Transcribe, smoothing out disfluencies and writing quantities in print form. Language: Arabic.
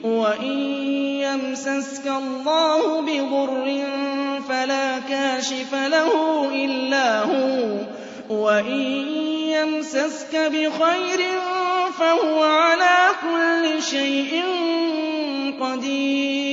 وَإِن يَمْسَسْكَ اللَّهُ بِضُرٍّ فَلَا كَاشِفَ لَهُ إِلَّا هُوَ وَإِن يَمْسَسْكَ بِخَيْرٍ فَهُوَ عَلَىٰ كُلِّ شَيْءٍ قَدِيرٌ